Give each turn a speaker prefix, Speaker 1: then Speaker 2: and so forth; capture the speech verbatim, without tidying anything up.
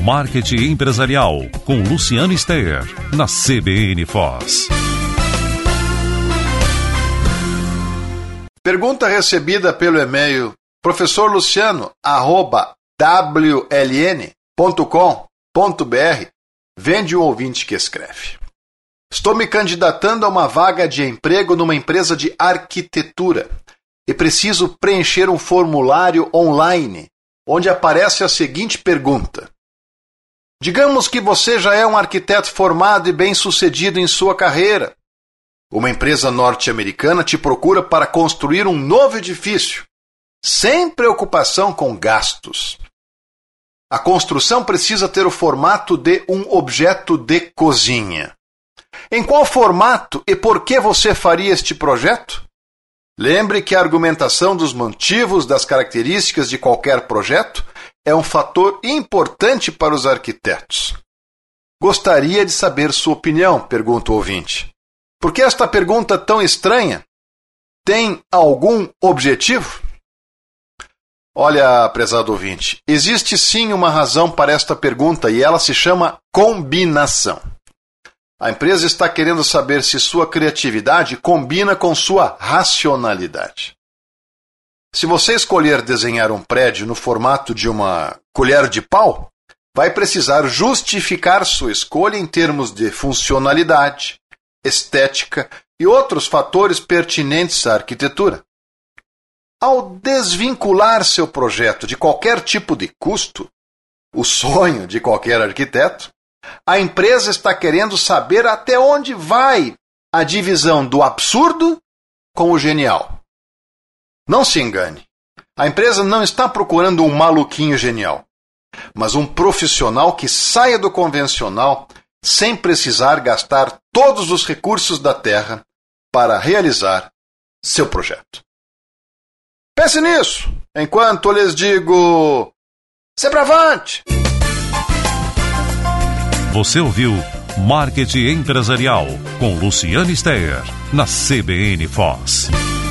Speaker 1: Marketing Empresarial, com Luciano Steyer, na C B N Foz.
Speaker 2: Pergunta recebida pelo e-mail professor luciano arroba w l n ponto com ponto b r vem de um ouvinte que escreve: estou me candidatando a uma vaga de emprego numa empresa de arquitetura e preciso preencher um formulário online onde aparece a seguinte pergunta: digamos que você já é um arquiteto formado e bem-sucedido em sua carreira. Uma empresa norte-americana te procura para construir um novo edifício, sem preocupação com gastos. A construção precisa ter o formato de um objeto de cozinha. Em qual formato e por que você faria este projeto? Lembre que a argumentação dos motivos, das características de qualquer projeto é um fator importante para os arquitetos. Gostaria de saber sua opinião, pergunta o ouvinte. Por que esta pergunta tão estranha? Tem algum objetivo? Olha, prezado ouvinte, existe sim uma razão para esta pergunta e ela se chama combinação. A empresa está querendo saber se sua criatividade combina com sua racionalidade. Se você escolher desenhar um prédio no formato de uma colher de pau, vai precisar justificar sua escolha em termos de funcionalidade, estética e outros fatores pertinentes à arquitetura. Ao desvincular seu projeto de qualquer tipo de custo, o sonho de qualquer arquiteto, a empresa está querendo saber até onde vai a divisão do absurdo com o genial. Não se engane, a empresa não está procurando um maluquinho genial, mas um profissional que saia do convencional sem precisar gastar todos os recursos da terra para realizar seu projeto. Pense nisso, enquanto eu lhes digo: sempravante!
Speaker 1: Você ouviu Marketing Empresarial, com Luciano Steyer, na C B N Foz.